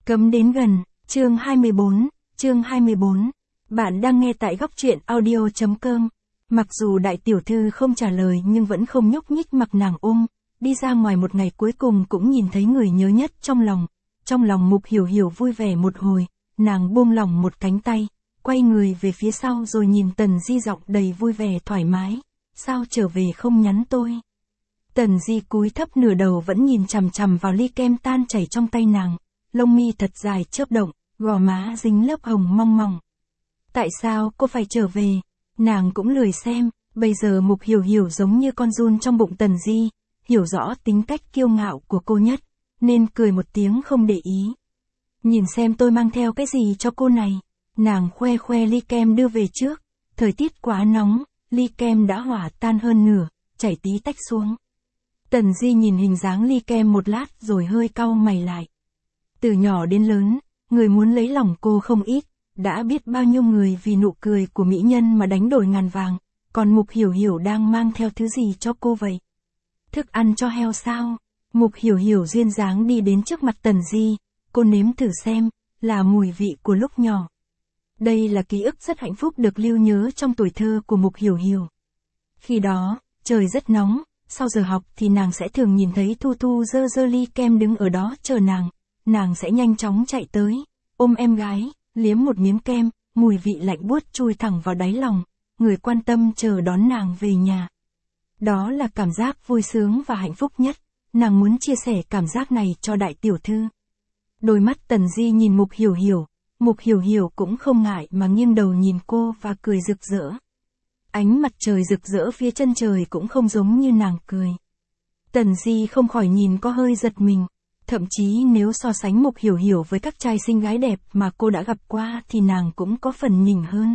Cấm đến gần, chương 24. Bạn đang nghe tại góc truyện audio.com. Mặc dù đại tiểu thư không trả lời nhưng vẫn không nhúc nhích mặc nàng ôm, đi ra ngoài một ngày cuối cùng cũng nhìn thấy người nhớ nhất trong lòng. Trong lòng Mục Hiểu Hiểu vui vẻ một hồi, nàng buông lỏng một cánh tay, quay người về phía sau rồi nhìn Tần Di giọng đầy vui vẻ thoải mái. Sao trở về không nhắn tôi? Tần Di cúi thấp nửa đầu vẫn nhìn chằm chằm vào ly kem tan chảy trong tay nàng, lông mi thật dài chớp động, gò má dính lớp hồng mong mỏng. Tại sao cô phải trở về? Nàng cũng lười xem, bây giờ Mục Hiểu Hiểu giống như con giun trong bụng Tần Di, hiểu rõ tính cách kiêu ngạo của cô nhất, nên cười một tiếng không để ý. Nhìn xem tôi mang theo cái gì cho cô này. Nàng khoe ly kem đưa về trước, thời tiết quá nóng, ly kem đã hỏa tan hơn nửa, chảy tí tách xuống. Tần Di nhìn hình dáng ly kem một lát rồi hơi cau mày lại. Từ nhỏ đến lớn, người muốn lấy lòng cô không ít, đã biết bao nhiêu người vì nụ cười của mỹ nhân mà đánh đổi ngàn vàng, còn Mục Hiểu Hiểu đang mang theo thứ gì cho cô vậy? Thức ăn cho heo sao? Mục Hiểu Hiểu duyên dáng đi đến trước mặt Tần Di, cô nếm thử xem, là mùi vị của lúc nhỏ. Đây là ký ức rất hạnh phúc được lưu nhớ trong tuổi thơ của Mục Hiểu Hiểu. Khi đó, trời rất nóng, sau giờ học thì nàng sẽ thường nhìn thấy Thu Thu dơ ly kem đứng ở đó chờ nàng sẽ nhanh chóng chạy tới, ôm em gái, liếm một miếng kem, mùi vị lạnh buốt chui thẳng vào đáy lòng, người quan tâm chờ đón nàng về nhà. Đó là cảm giác vui sướng và hạnh phúc nhất, nàng muốn chia sẻ cảm giác này cho đại tiểu thư. Đôi mắt Tần Di nhìn Mục Hiểu Hiểu cũng không ngại mà nghiêng đầu nhìn cô và cười rực rỡ. Ánh mặt trời rực rỡ phía chân trời cũng không giống như nàng cười. Tần Di không khỏi nhìn có hơi giật mình, thậm chí nếu so sánh Mục Hiểu Hiểu với các trai xinh gái đẹp mà cô đã gặp qua thì nàng cũng có phần nhỉnh hơn.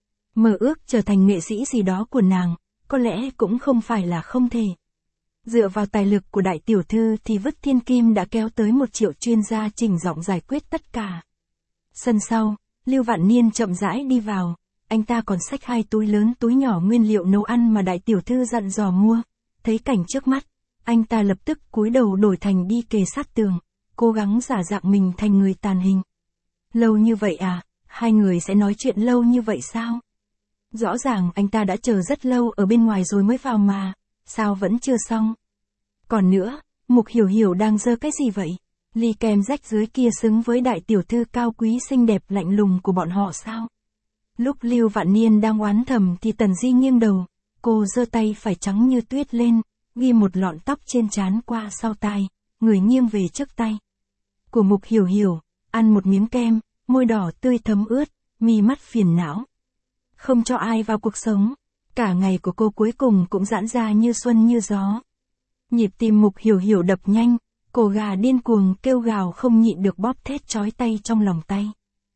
Mơ ước trở thành nghệ sĩ gì đó của nàng, có lẽ cũng không phải là không thể. Dựa vào tài lực của đại tiểu thư thì Vứt Thiên Kim đã kéo tới 1 triệu chuyên gia chỉnh giọng giải quyết tất cả. Sân sau, Lưu Vạn Niên chậm rãi đi vào, anh ta còn xách 2 túi lớn túi nhỏ nguyên liệu nấu ăn mà đại tiểu thư dặn dò mua. Thấy cảnh trước mắt, anh ta lập tức cúi đầu đổi thành đi kề sát tường, cố gắng giả dạng mình thành người tàn hình. Lâu như vậy à, hai người sẽ nói chuyện lâu như vậy sao? Rõ ràng anh ta đã chờ rất lâu ở bên ngoài rồi mới vào mà, sao vẫn chưa xong? Còn nữa, Mục Hiểu Hiểu đang giơ cái gì vậy? Ly kem rách dưới kia xứng với đại tiểu thư cao quý xinh đẹp lạnh lùng của bọn họ sao? Lúc Lưu Vạn Niên đang oán thầm thì Tần Di nghiêng đầu, cô giơ tay phải trắng như tuyết lên, ghi một lọn tóc trên trán qua sau tai, người nghiêng về trước tay. Của Mục Hiểu Hiểu, ăn một miếng kem, môi đỏ tươi thấm ướt, mi mắt phiền não. Không cho ai vào cuộc sống, cả ngày của cô cuối cùng cũng giãn ra như xuân như gió. Nhịp tim Mục Hiểu Hiểu đập nhanh, cổ gà điên cuồng kêu gào không nhịn được bóp thét chói tay trong lòng tay.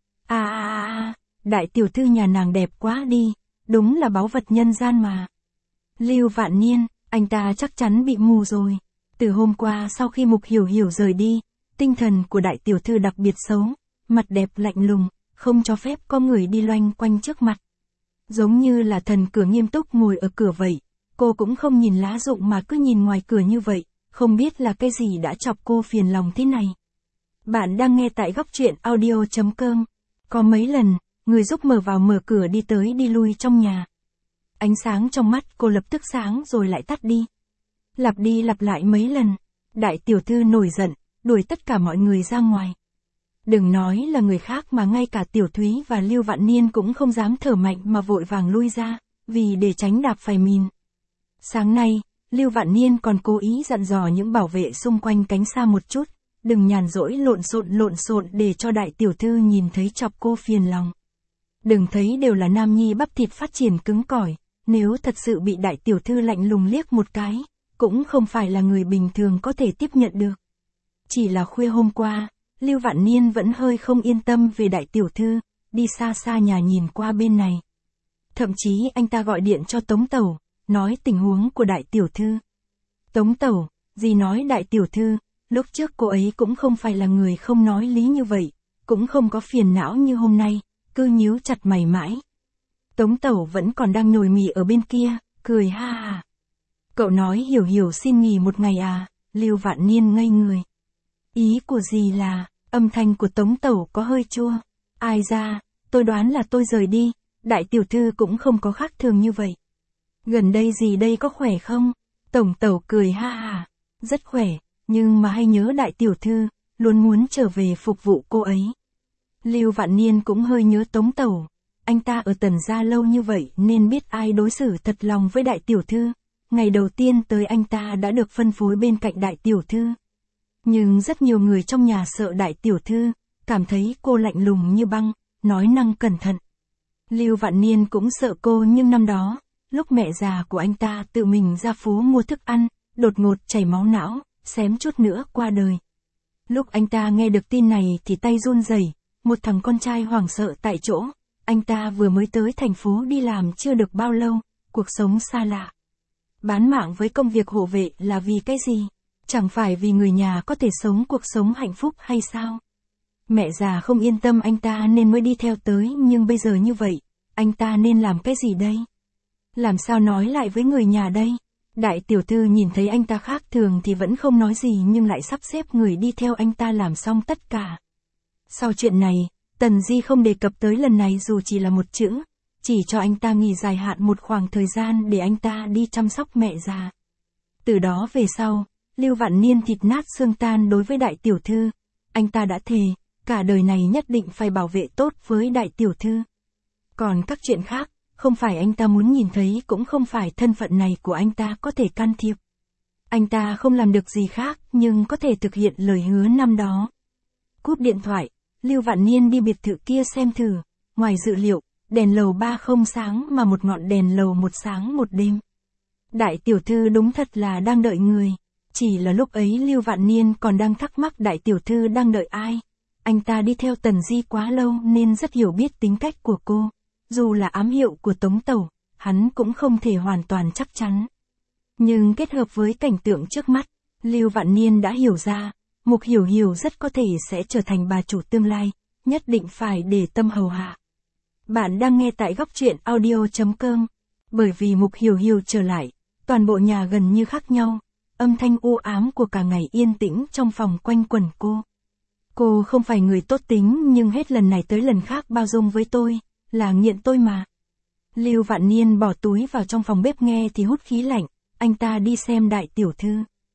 Đại tiểu thư nhà nàng đẹp quá đi, đúng là báu vật nhân gian mà. Lưu Vạn Niên, anh ta chắc chắn bị mù rồi. Từ hôm qua sau khi Mục Hiểu Hiểu rời đi, tinh thần của đại tiểu thư đặc biệt xấu, mặt đẹp lạnh lùng, không cho phép có người đi loanh quanh trước mặt. Giống như là thần cửa nghiêm túc ngồi ở cửa vậy, cô cũng không nhìn lá rụng mà cứ nhìn ngoài cửa như vậy, không biết là cái gì đã chọc cô phiền lòng thế này. Bạn đang nghe tại góc truyện audio.com. Có mấy lần, người giúp mở vào mở cửa đi tới đi lui trong nhà. Ánh sáng trong mắt cô lập tức sáng rồi lại tắt đi. Lặp đi lặp lại mấy lần, đại tiểu thư nổi giận, đuổi tất cả mọi người ra ngoài. Đừng nói là người khác mà ngay cả Tiểu Thúy và Lưu Vạn Niên cũng không dám thở mạnh mà vội vàng lui ra, vì để tránh đạp phải mìn. Sáng nay, Lưu Vạn Niên còn cố ý dặn dò những bảo vệ xung quanh cánh xa một chút, đừng nhàn rỗi lộn xộn để cho đại tiểu thư nhìn thấy chọc cô phiền lòng. Đừng thấy đều là nam nhi bắp thịt phát triển cứng cỏi, nếu thật sự bị đại tiểu thư lạnh lùng liếc một cái, cũng không phải là người bình thường có thể tiếp nhận được. Chỉ là khuya hôm qua, Lưu Vạn Niên vẫn hơi không yên tâm về đại tiểu thư, đi xa xa nhà nhìn qua bên này. Thậm chí anh ta gọi điện cho Tống Tẩu, nói tình huống của đại tiểu thư. Tống Tẩu, gì nói đại tiểu thư, lúc trước cô ấy cũng không phải là người không nói lý như vậy, cũng không có phiền não như hôm nay, cứ nhíu chặt mày mãi. Tống Tẩu vẫn còn đang nhồi mì ở bên kia, cười ha ha. Cậu nói Hiểu Hiểu xin nghỉ một ngày à? Lưu Vạn Niên ngây người. Ý của dì là, Âm thanh của Tống Tẩu có hơi chua. Ai ra, tôi đoán là tôi rời đi, đại tiểu thư cũng không có khác thường như vậy. Gần đây gì đây có khỏe không? Tổng Tẩu cười ha ha. Rất khỏe, nhưng mà hay nhớ đại tiểu thư, luôn muốn trở về phục vụ cô ấy. Lưu Vạn Niên cũng hơi nhớ Tống Tẩu. Anh ta ở Tần gia lâu như vậy nên biết ai đối xử thật lòng với đại tiểu thư. Ngày đầu tiên tới anh ta đã được phân phối bên cạnh đại tiểu thư. Nhưng rất nhiều người trong nhà sợ đại tiểu thư, cảm thấy cô lạnh lùng như băng, nói năng cẩn thận. Lưu Vạn Niên cũng sợ cô, nhưng năm đó, lúc mẹ già của anh ta tự mình ra phố mua thức ăn, đột ngột chảy máu não, xém chút nữa qua đời. Lúc anh ta nghe được tin này thì tay run rẩy, một thằng con trai hoảng sợ tại chỗ. Anh ta vừa mới tới thành phố đi làm chưa được bao lâu, cuộc sống xa lạ. Bán mạng với công việc hộ vệ là vì cái gì? Chẳng phải vì người nhà có thể sống cuộc sống hạnh phúc hay sao? Mẹ già không yên tâm anh ta nên mới đi theo tới, nhưng bây giờ như vậy, anh ta nên làm cái gì đây? Làm sao nói lại với người nhà đây? Đại tiểu thư nhìn thấy anh ta khác thường thì vẫn không nói gì, nhưng lại sắp xếp người đi theo anh ta làm xong tất cả. Sau chuyện này, Tần Di không đề cập tới lần này dù chỉ là một chữ, chỉ cho anh ta nghỉ dài hạn một khoảng thời gian để anh ta đi chăm sóc mẹ già. Từ đó về sau, Lưu Vạn Niên thịt nát xương tan đối với đại tiểu thư. Anh ta đã thề, cả đời này nhất định phải bảo vệ tốt với đại tiểu thư. Còn các chuyện khác, không phải anh ta muốn nhìn thấy, cũng không phải thân phận này của anh ta có thể can thiệp. Anh ta không làm được gì khác, nhưng có thể thực hiện lời hứa năm đó. Cúp điện thoại, Lưu Vạn Niên đi biệt thự kia xem thử. Ngoài dự liệu, đèn lầu 3 không sáng mà một ngọn đèn lầu một sáng một đêm. Đại tiểu thư đúng thật là đang đợi người. Chỉ là lúc ấy Lưu Vạn Niên còn đang thắc mắc đại tiểu thư đang đợi ai. Anh ta đi theo Tần Di quá lâu nên rất hiểu biết tính cách của cô. Dù là ám hiệu của Tống Tẩu, hắn cũng không thể hoàn toàn chắc chắn. Nhưng kết hợp với cảnh tượng trước mắt, Lưu Vạn Niên đã hiểu ra, Mục Hiểu Hiểu rất có thể sẽ trở thành bà chủ tương lai, nhất định phải để tâm hầu hạ. Bạn đang nghe tại góc truyện audio.com. Bởi vì Mục Hiểu Hiểu trở lại, toàn bộ nhà gần như khác nhau. Âm thanh u ám của cả ngày yên tĩnh trong phòng quanh quẩn cô. Cô không phải người tốt tính, nhưng hết lần này tới lần khác bao dung với tôi, là nghiện tôi mà. Lưu Vạn Niên bỏ túi vào trong phòng bếp, nghe thì hút khí lạnh, anh ta đi xem đại tiểu thư.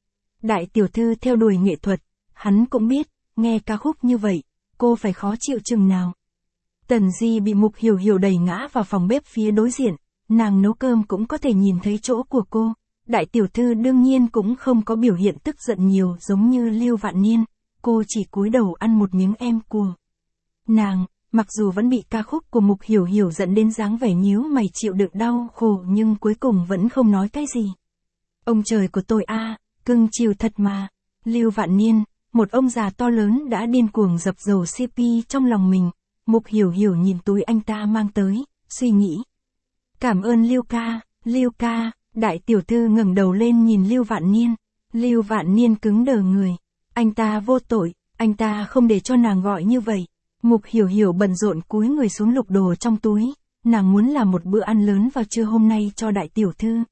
Đại tiểu thư theo đuổi nghệ thuật, hắn cũng biết, nghe ca khúc như vậy, cô phải khó chịu chừng nào. Tần Di bị Mục Hiểu Hiểu đẩy ngã vào phòng bếp phía đối diện, nàng nấu cơm cũng có thể nhìn thấy chỗ của cô. Đại tiểu thư đương nhiên cũng không có biểu hiện tức giận nhiều giống như Lưu Vạn Niên, cô chỉ cúi đầu ăn một miếng em cua. Nàng, mặc dù vẫn bị ca khúc của Mục Hiểu Hiểu dẫn đến dáng vẻ nhíu mày chịu đựng đau khổ, nhưng cuối cùng vẫn không nói cái gì. Ông trời của tôi a, cưng chiều thật mà. Lưu Vạn Niên, một ông già to lớn đã điên cuồng dập dầu CP trong lòng mình. Mục Hiểu Hiểu nhìn túi anh ta mang tới, suy nghĩ. Cảm ơn Lưu ca. Đại tiểu thư ngẩng đầu lên nhìn Lưu Vạn Niên. Lưu Vạn Niên cứng đờ người. Anh ta vô tội, anh ta không để cho nàng gọi như vậy. Mục Hiểu Hiểu bận rộn cúi người xuống lục đồ trong túi. Nàng muốn làm một bữa ăn lớn vào trưa hôm nay cho đại tiểu thư.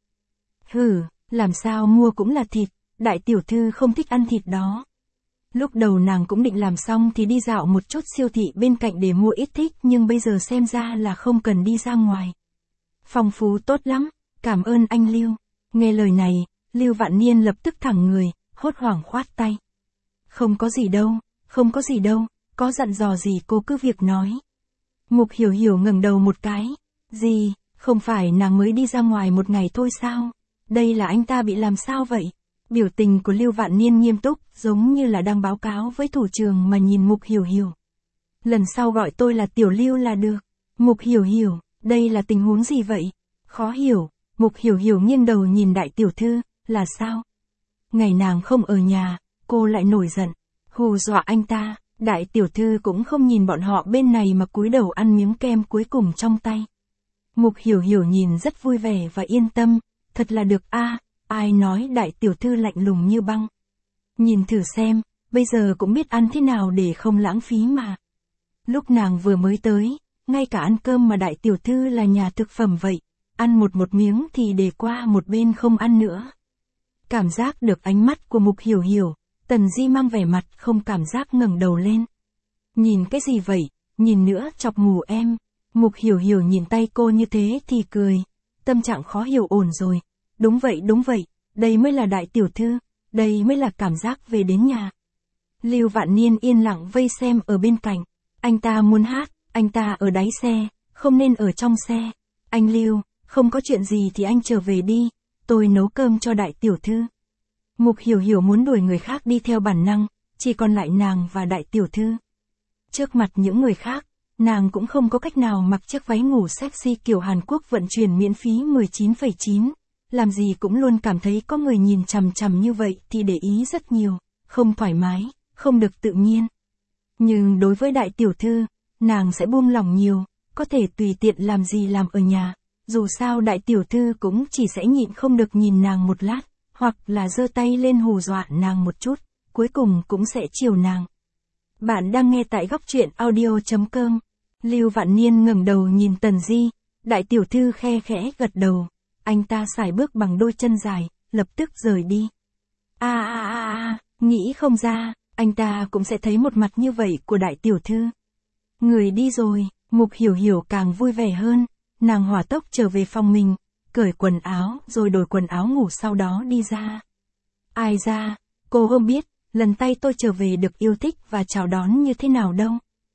Hừ, làm sao mua cũng là thịt, đại tiểu thư không thích ăn thịt đó. Lúc đầu nàng cũng định làm xong thì đi dạo một chút siêu thị bên cạnh để mua ít thích, nhưng bây giờ xem ra là không cần đi ra ngoài. Phong phú tốt lắm. Cảm ơn anh Lưu. Nghe lời này, Lưu Vạn Niên lập tức thẳng người, hốt hoảng khoát tay. Không có gì đâu, có dặn dò gì cô cứ việc nói. Mục Hiểu Hiểu ngẩng đầu một cái. Gì, không phải nàng mới đi ra ngoài một ngày thôi sao? Đây là anh ta bị làm sao vậy? Biểu tình của Lưu Vạn Niên nghiêm túc, giống như là đang báo cáo với thủ trưởng mà nhìn Mục Hiểu Hiểu. Lần sau gọi tôi là Tiểu Lưu là được. Mục Hiểu Hiểu, đây là tình huống gì vậy? Khó hiểu. Mục Hiểu Hiểu nghiêng đầu nhìn đại tiểu thư, là sao? Ngày nàng không ở nhà, cô lại nổi giận, hù dọa anh ta. Đại tiểu thư cũng không nhìn bọn họ bên này mà cúi đầu ăn miếng kem cuối cùng trong tay. Mục Hiểu Hiểu nhìn rất vui vẻ và yên tâm, thật là được a, ai nói đại tiểu thư lạnh lùng như băng. Nhìn thử xem, bây giờ cũng biết ăn thế nào để không lãng phí mà. Lúc nàng vừa mới tới, ngay cả ăn cơm mà đại tiểu thư là nhà thực phẩm vậy. Ăn một miếng thì để qua một bên không ăn nữa. Cảm giác được ánh mắt của Mục Hiểu Hiểu, Tần Di mang vẻ mặt không cảm giác ngẩng đầu lên. Nhìn cái gì vậy, nhìn nữa chọc ngủ em. Mục Hiểu Hiểu nhìn tay cô như thế thì cười. Tâm trạng khó hiểu ổn rồi. Đúng vậy, đây mới là đại tiểu thư, đây mới là cảm giác về đến nhà. Lưu Vạn Niên yên lặng vây xem ở bên cạnh. Anh ta muốn hát, anh ta ở đáy xe, không nên ở trong xe. Anh Lưu, không có chuyện gì thì anh trở về đi, tôi nấu cơm cho đại tiểu thư. Mục Hiểu Hiểu muốn đuổi người khác đi theo bản năng, chỉ còn lại nàng và đại tiểu thư. Trước mặt những người khác, nàng cũng không có cách nào mặc chiếc váy ngủ sexy kiểu Hàn Quốc vận chuyển miễn phí 19,9. Làm gì cũng luôn cảm thấy có người nhìn chằm chằm như vậy thì để ý rất nhiều, không thoải mái, không được tự nhiên. Nhưng đối với đại tiểu thư, nàng sẽ buông lỏng nhiều, có thể tùy tiện làm gì làm ở nhà. Dù sao đại tiểu thư cũng chỉ sẽ nhịn không được nhìn nàng một lát, hoặc là giơ tay lên hù dọa nàng một chút, cuối cùng cũng sẽ chiều nàng. Bạn đang nghe tại góc truyện audio.com. Lưu Vạn Niên ngẩng đầu nhìn Tần Di, đại tiểu thư khe khẽ gật đầu. Anh ta sải bước bằng đôi chân dài, lập tức rời đi. Nghĩ không ra, anh ta cũng sẽ thấy một mặt như vậy của đại tiểu thư. Người đi rồi, Mục Hiểu Hiểu càng vui vẻ hơn, nàng hỏa tốc trở về phòng mình, cởi quần áo rồi đổi quần áo ngủ sau đó đi ra. Ai ra, cô không biết, lần tay tôi trở về được yêu thích và chào đón như thế nào đâu.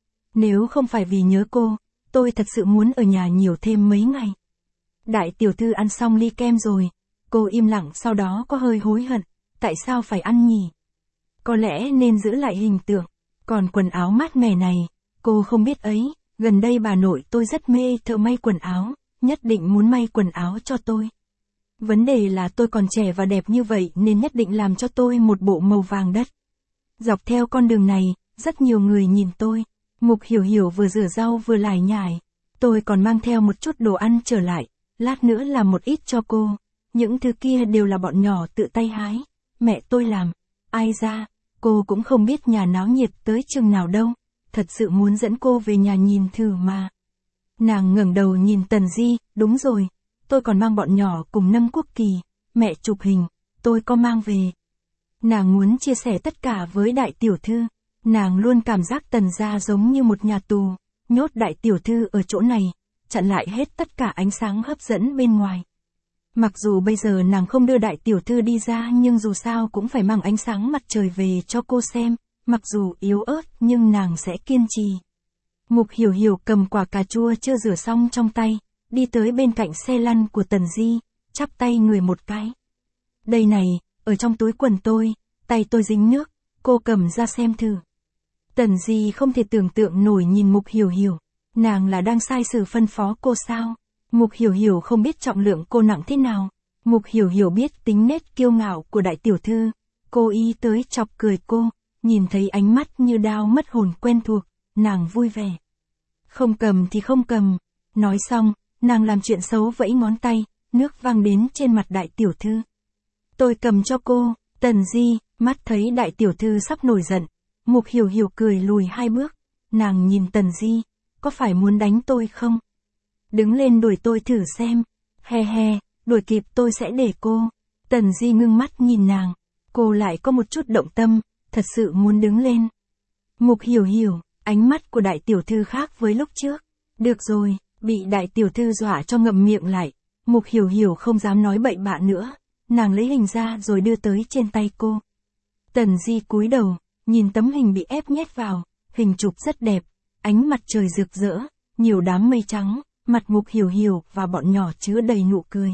Nếu không phải vì nhớ cô, tôi thật sự muốn ở nhà nhiều thêm mấy ngày. Đại tiểu thư ăn xong ly kem rồi, cô im lặng sau đó có hơi hối hận, tại sao phải ăn nhỉ? Có lẽ nên giữ lại hình tượng, còn quần áo mát mẻ này, cô không biết ấy, gần đây bà nội tôi rất mê thợ may quần áo, nhất định muốn may quần áo cho tôi. Vấn đề là tôi còn trẻ và đẹp như vậy nên nhất định làm cho tôi một bộ màu vàng đất. Dọc theo con đường này, rất nhiều người nhìn tôi. Mục Hiểu Hiểu vừa rửa rau vừa lải nhải. Tôi còn mang theo một chút đồ ăn trở lại, lát nữa làm một ít cho cô. Những thứ kia đều là bọn nhỏ tự tay hái. Mẹ tôi làm. Ai ra, cô cũng không biết nhà náo nhiệt tới chừng nào đâu. Thật sự muốn dẫn cô về nhà nhìn thử mà. Nàng ngẩng đầu nhìn Tần Di, đúng rồi. Tôi còn mang bọn nhỏ cùng nâng quốc kỳ. Mẹ chụp hình, tôi có mang về. Nàng muốn chia sẻ tất cả với đại tiểu thư. Nàng luôn cảm giác Tần gia giống như một nhà tù, nhốt đại tiểu thư ở chỗ này, chặn lại hết tất cả ánh sáng hấp dẫn bên ngoài. Mặc dù bây giờ nàng không đưa đại tiểu thư đi ra nhưng dù sao cũng phải mang ánh sáng mặt trời về cho cô xem, mặc dù yếu ớt nhưng nàng sẽ kiên trì. Mục Hiểu Hiểu cầm quả cà chua chưa rửa xong trong tay, đi tới bên cạnh xe lăn của Tần Di, chắp tay người một cái. Đây này, ở trong túi quần tôi, tay tôi dính nước, cô cầm ra xem thử. Tần Di không thể tưởng tượng nổi nhìn Mục Hiểu Hiểu, nàng là đang sai sử phân phó cô sao? Mục Hiểu Hiểu không biết trọng lượng cô nặng thế nào, Mục Hiểu Hiểu biết tính nết kiêu ngạo của đại tiểu thư, cô ý tới chọc cười cô, nhìn thấy ánh mắt như đao mất hồn quen thuộc, nàng vui vẻ. Không cầm thì không cầm, nói xong, nàng làm chuyện xấu vẫy ngón tay, nước văng đến trên mặt đại tiểu thư. Tôi cầm cho cô, Tần Di, mắt thấy đại tiểu thư sắp nổi giận. Mục Hiểu Hiểu cười lùi 2 bước, nàng nhìn Tần Di, có phải muốn đánh tôi không? Đứng lên đuổi tôi thử xem, he, đuổi kịp tôi sẽ để cô. Tần Di ngưng mắt nhìn nàng, cô lại có một chút động tâm, thật sự muốn đứng lên. Mục Hiểu Hiểu, ánh mắt của đại tiểu thư khác với lúc trước. Được rồi, bị đại tiểu thư dọa cho ngậm miệng lại, Mục Hiểu Hiểu không dám nói bậy bạ nữa, nàng lấy hình ra rồi đưa tới trên tay cô. Tần Di cúi đầu, nhìn tấm hình bị ép nhét vào, hình chụp rất đẹp, ánh mặt trời rực rỡ, nhiều đám mây trắng, mặt Mục Hiểu Hiểu và bọn nhỏ chứa đầy nụ cười.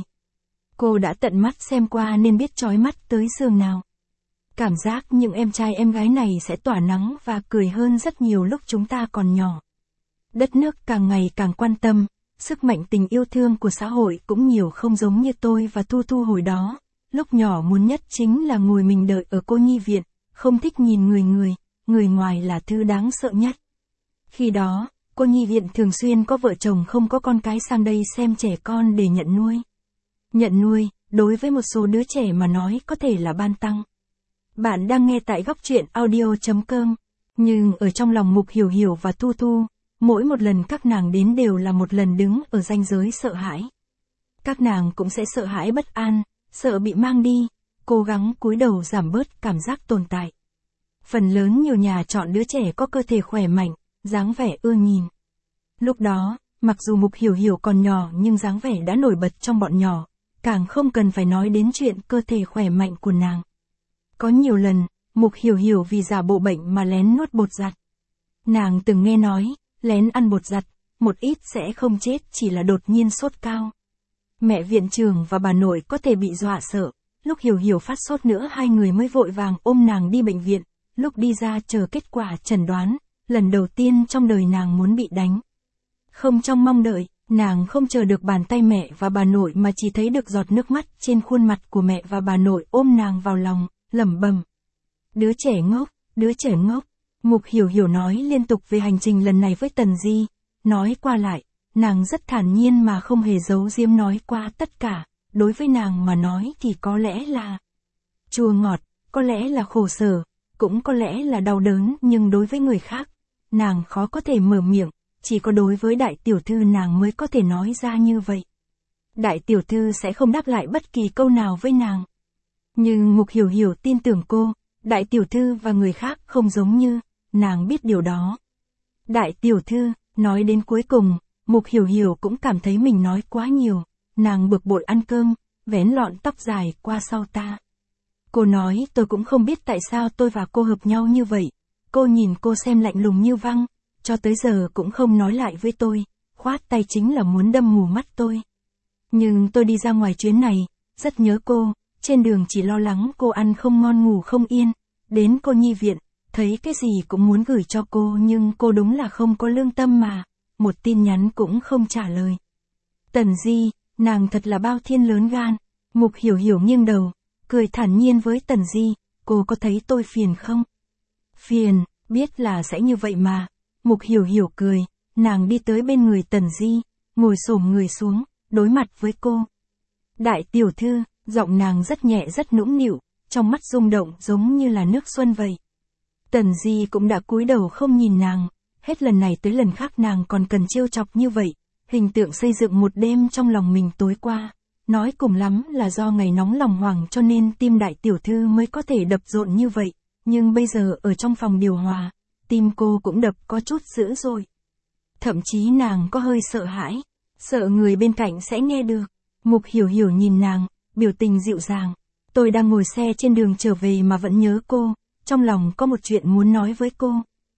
Cô đã tận mắt xem qua nên biết chói mắt tới giường nào. Cảm giác những em trai em gái này sẽ tỏa nắng và cười hơn rất nhiều lúc chúng ta còn nhỏ. Đất nước càng ngày càng quan tâm, sức mạnh tình yêu thương của xã hội cũng nhiều không giống như tôi và Thu Thu hồi đó. Lúc nhỏ muốn nhất chính là ngồi mình đợi ở cô nhi viện, không thích nhìn người ngoài là thứ đáng sợ nhất. Khi đó, cô nhi viện thường xuyên có vợ chồng không có con cái sang đây xem trẻ con để nhận nuôi. Nhận nuôi, đối với một số đứa trẻ mà nói có thể là ban tăng. Bạn đang nghe tại góc truyện audio.com, nhưng ở trong lòng Mục Hiểu Hiểu và Thu Thu, mỗi một lần các nàng đến đều là một lần đứng ở ranh giới sợ hãi. Các nàng cũng sẽ sợ hãi bất an, sợ bị mang đi, cố gắng cúi đầu giảm bớt cảm giác tồn tại. Phần lớn nhiều nhà chọn đứa trẻ có cơ thể khỏe mạnh, dáng vẻ ưa nhìn. Lúc đó, mặc dù Mục Hiểu Hiểu còn nhỏ nhưng dáng vẻ đã nổi bật trong bọn nhỏ, càng không cần phải nói đến chuyện cơ thể khỏe mạnh của nàng. Có nhiều lần, Mục Hiểu Hiểu vì giả bộ bệnh mà lén nuốt bột giặt. Nàng từng nghe nói, lén ăn bột giặt, một ít sẽ không chết, chỉ là đột nhiên sốt cao. Mẹ viện trưởng và bà nội có thể bị dọa sợ, lúc Hiểu Hiểu phát sốt nữa hai người mới vội vàng ôm nàng đi bệnh viện, lúc đi ra chờ kết quả chẩn đoán, lần đầu tiên trong đời nàng muốn bị đánh. Không trong mong đợi, nàng không chờ được bàn tay mẹ và bà nội mà chỉ thấy được giọt nước mắt trên khuôn mặt của mẹ và bà nội ôm nàng vào lòng, lẩm bẩm. Đứa trẻ ngốc, đứa trẻ ngốc. Mục Hiểu Hiểu nói liên tục về hành trình lần này với Tần Di, nói qua lại, nàng rất thản nhiên mà không hề giấu giếm nói qua tất cả, đối với nàng mà nói thì có lẽ là chua ngọt, có lẽ là khổ sở, cũng có lẽ là đau đớn, nhưng đối với người khác, nàng khó có thể mở miệng, chỉ có đối với đại tiểu thư nàng mới có thể nói ra như vậy. Đại tiểu thư sẽ không đáp lại bất kỳ câu nào với nàng. Nhưng Mục Hiểu Hiểu tin tưởng cô, đại tiểu thư và người khác không giống như, nàng biết điều đó. Đại tiểu thư, nói đến cuối cùng, Mục Hiểu Hiểu cũng cảm thấy mình nói quá nhiều, nàng bực bội ăn cơm, vén lọn tóc dài qua sau ta. Cô nói tôi cũng không biết tại sao tôi và cô hợp nhau như vậy, cô nhìn cô xem lạnh lùng như băng, cho tới giờ cũng không nói lại với tôi, khoát tay chính là muốn đâm mù mắt tôi. Nhưng tôi đi ra ngoài chuyến này, rất nhớ cô, trên đường chỉ lo lắng cô ăn không ngon ngủ không yên, đến cô nhi viện, thấy cái gì cũng muốn gửi cho cô nhưng cô đúng là không có lương tâm mà, một tin nhắn cũng không trả lời. Tần Di, nàng thật là bao thiên lớn gan. Mục Hiểu Hiểu nghiêng đầu, cười thản nhiên với Tần Di, cô có thấy tôi phiền không? Phiền, biết là sẽ như vậy mà. Mục Hiểu Hiểu cười, nàng đi tới bên người Tần Di, ngồi xổm người xuống, đối mặt với cô. Đại tiểu thư, giọng nàng rất nhẹ rất nũng nịu, trong mắt rung động giống như là nước xuân vậy. Tần Di cũng đã cúi đầu không nhìn nàng, hết lần này tới lần khác nàng còn cần trêu chọc như vậy, hình tượng xây dựng một đêm trong lòng mình tối qua, nói cùng lắm là do ngày nóng lòng hoảng cho nên tim đại tiểu thư mới có thể đập rộn như vậy, nhưng bây giờ ở trong phòng điều hòa, tim cô cũng đập có chút dữ rồi. Thậm chí nàng có hơi sợ hãi, sợ người bên cạnh sẽ nghe được. Mục Hiểu Hiểu nhìn nàng, biểu tình dịu dàng. Tôi đang ngồi xe trên đường trở về mà vẫn nhớ cô, trong lòng có một chuyện muốn nói với cô.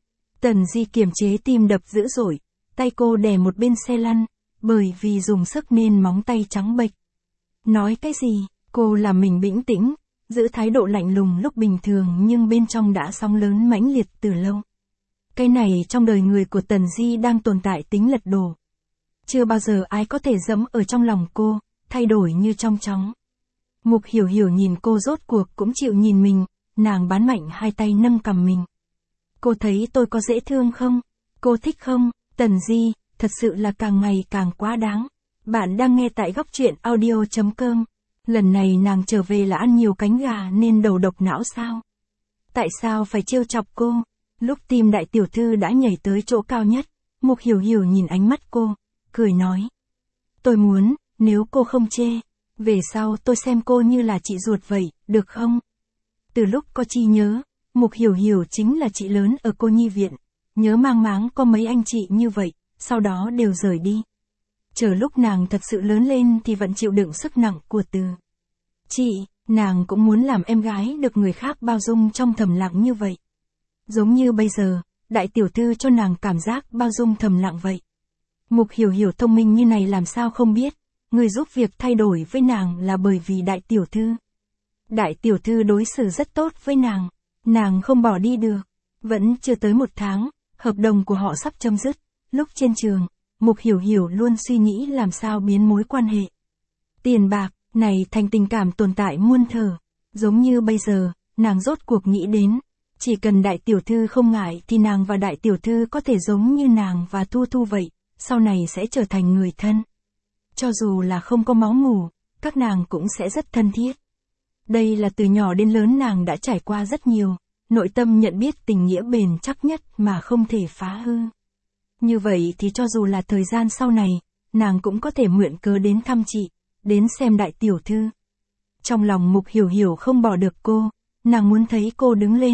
Tần Di kiềm chế tim đập dữ dội, tay cô đè một bên xe lăn, bởi vì dùng sức nên móng tay trắng bệch. Nói cái gì, cô làm mình bình tĩnh, giữ thái độ lạnh lùng lúc bình thường nhưng bên trong đã sóng lớn mãnh liệt từ lâu. Cái này trong đời người của Tần Di đang tồn tại tính lật đổ. Chưa bao giờ ai có thể dẫm ở trong lòng cô, thay đổi như trong chóng. Mục Hiểu Hiểu nhìn cô rốt cuộc cũng chịu nhìn mình, nàng bán mạnh hai tay nâng cằm mình. Cô thấy tôi có dễ thương không? Cô thích không? Tần Di, thật sự là càng ngày càng quá đáng. Bạn đang nghe tại góc truyện audio.com. Lần này nàng trở về là ăn nhiều cánh gà nên đầu độc não sao? Tại sao phải trêu chọc cô? Lúc tim đại tiểu thư đã nhảy tới chỗ cao nhất, Mục Hiểu Hiểu nhìn ánh mắt cô, cười nói. Tôi muốn, nếu cô không chê, về sau tôi xem cô như là chị ruột vậy, được không? Từ lúc có chi nhớ, Mục Hiểu Hiểu chính là chị lớn ở cô nhi viện, nhớ mang máng có mấy anh chị như vậy, sau đó đều rời đi. Chờ lúc nàng thật sự lớn lên thì vẫn chịu đựng sức nặng của từ chị, nàng cũng muốn làm em gái được người khác bao dung trong thầm lặng như vậy. Giống như bây giờ, đại tiểu thư cho nàng cảm giác bao dung thầm lặng vậy. Mục Hiểu Hiểu thông minh như này làm sao không biết, người giúp việc thay đổi với nàng là bởi vì đại tiểu thư. Đại tiểu thư đối xử rất tốt với nàng không bỏ đi được. Vẫn chưa tới một tháng, hợp đồng của họ sắp chấm dứt, lúc trên trường, Mục Hiểu Hiểu luôn suy nghĩ làm sao biến mối quan hệ tiền bạc này thành tình cảm tồn tại muôn thuở. Giống như bây giờ, nàng rốt cuộc nghĩ đến, chỉ cần đại tiểu thư không ngại thì nàng và đại tiểu thư có thể giống như nàng và Thu Thu vậy, sau này sẽ trở thành người thân. Cho dù là không có máu mủ, các nàng cũng sẽ rất thân thiết. Đây là từ nhỏ đến lớn nàng đã trải qua rất nhiều, nội tâm nhận biết tình nghĩa bền chắc nhất mà không thể phá hư. Như vậy thì cho dù là thời gian sau này, nàng cũng có thể mượn cớ đến thăm chị, đến xem đại tiểu thư. Trong lòng Mục Hiểu Hiểu không bỏ được cô, nàng muốn thấy cô đứng lên,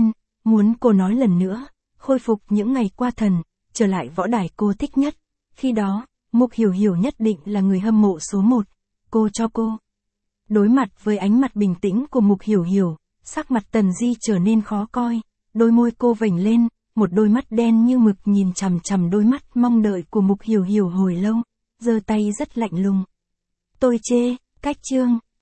Muốn cô nói lần nữa, khôi phục những ngày qua thần, trở lại võ đài cô thích nhất. Khi đó, Mục Hiểu Hiểu nhất định là người hâm mộ số 1. Cô cho cô. Đối mặt với ánh mặt bình tĩnh của Mục Hiểu Hiểu, sắc mặt Tần Di trở nên khó coi, đôi môi cô vểnh lên, một đôi mắt đen như mực nhìn chằm chằm đôi mắt mong đợi của Mục Hiểu Hiểu hồi lâu, giơ tay rất lạnh lùng. Tôi chê, cách chương.